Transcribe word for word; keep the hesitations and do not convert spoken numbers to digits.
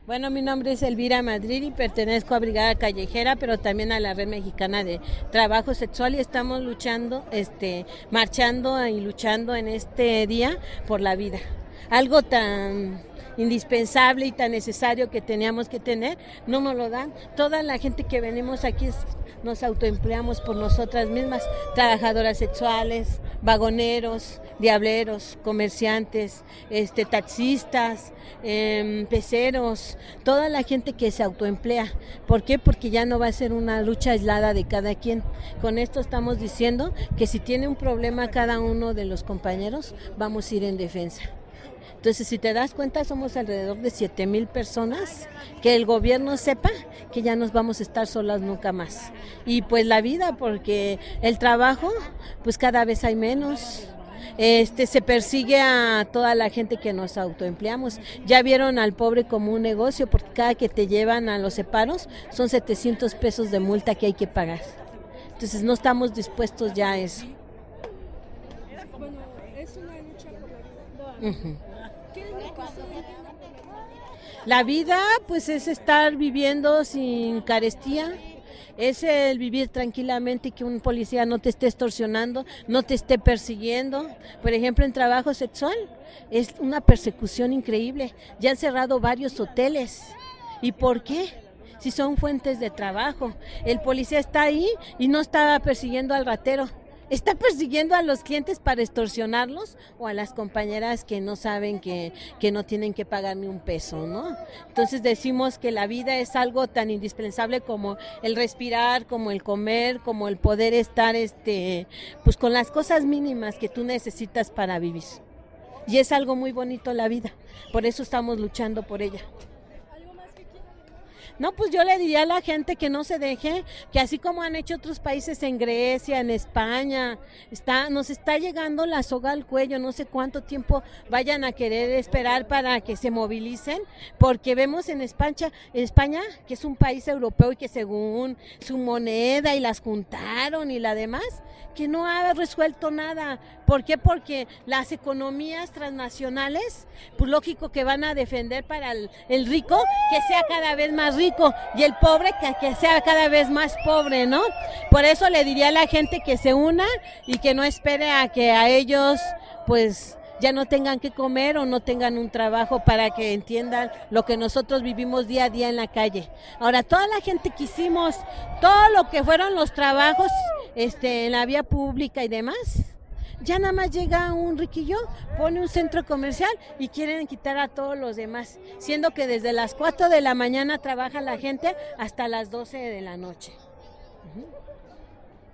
Bueno, mi nombre es Elvira Madrid y pertenezco a Brigada Callejera, pero también a la Red Mexicana de Trabajo Sexual, y estamos luchando, este, marchando y luchando en este día por la vida. Algo tan indispensable y tan necesario que teníamos que tener, no nos lo dan. Toda la gente que venimos aquí es, nos autoempleamos por nosotras mismas, trabajadoras sexuales, vagoneros, diableros, comerciantes, este, taxistas, eh, peceros, toda la gente que se autoemplea. ¿Por qué? Porque ya no va a ser una lucha aislada de cada quien. Con esto estamos diciendo que si tiene un problema cada uno de los compañeros, vamos a ir en defensa. Entonces, si te das cuenta, somos alrededor de siete mil personas, que el gobierno sepa que ya nos vamos a estar solas nunca más. Y pues la vida, porque el trabajo, pues cada vez hay menos. Este, se persigue a toda la gente que nos autoempleamos. Ya vieron al pobre como un negocio, porque cada que te llevan a los separos son setecientos pesos de multa que hay que pagar. Entonces, no estamos dispuestos ya a eso. Bueno, es una lucha por la vida. Uh-huh. ¿Qué es lo que usted entiende por la vida? La vida, pues, es estar viviendo sin carestía, es el vivir tranquilamente y que un policía no te esté extorsionando, no te esté persiguiendo. Por ejemplo, en trabajo sexual es una persecución increíble. Ya han cerrado varios hoteles. ¿Y por qué? Si son fuentes de trabajo. El policía está ahí y no está persiguiendo al ratero. Está persiguiendo a los clientes para extorsionarlos, o a las compañeras que no saben que, que no tienen que pagar ni un peso, ¿no? Entonces decimos que la vida es algo tan indispensable como el respirar, como el comer, como el poder estar este, pues con las cosas mínimas que tú necesitas para vivir. Y es algo muy bonito la vida, por eso estamos luchando por ella. No, pues yo le diría a la gente que no se deje, que así como han hecho otros países en Grecia, en España, está, nos está llegando la soga al cuello, no sé cuánto tiempo vayan a querer esperar para que se movilicen, porque vemos en España, España, que es un país europeo y que según su moneda y las juntaron y la demás, que no ha resuelto nada. ¿Por qué? Porque las economías transnacionales, pues lógico que van a defender para el, el rico que sea cada vez más rico y el pobre que, que sea cada vez más pobre, ¿no? Por eso le diría a la gente que se una y que no espere a que a ellos, pues, ya no tengan que comer o no tengan un trabajo, para que entiendan lo que nosotros vivimos día a día en la calle. Ahora, toda la gente que hicimos todo lo que fueron los trabajos este, en la vía pública y demás, ya nada más llega un riquillo, pone un centro comercial y quieren quitar a todos los demás, siendo que desde las cuatro de la mañana trabaja la gente hasta las doce de la noche. Uh-huh.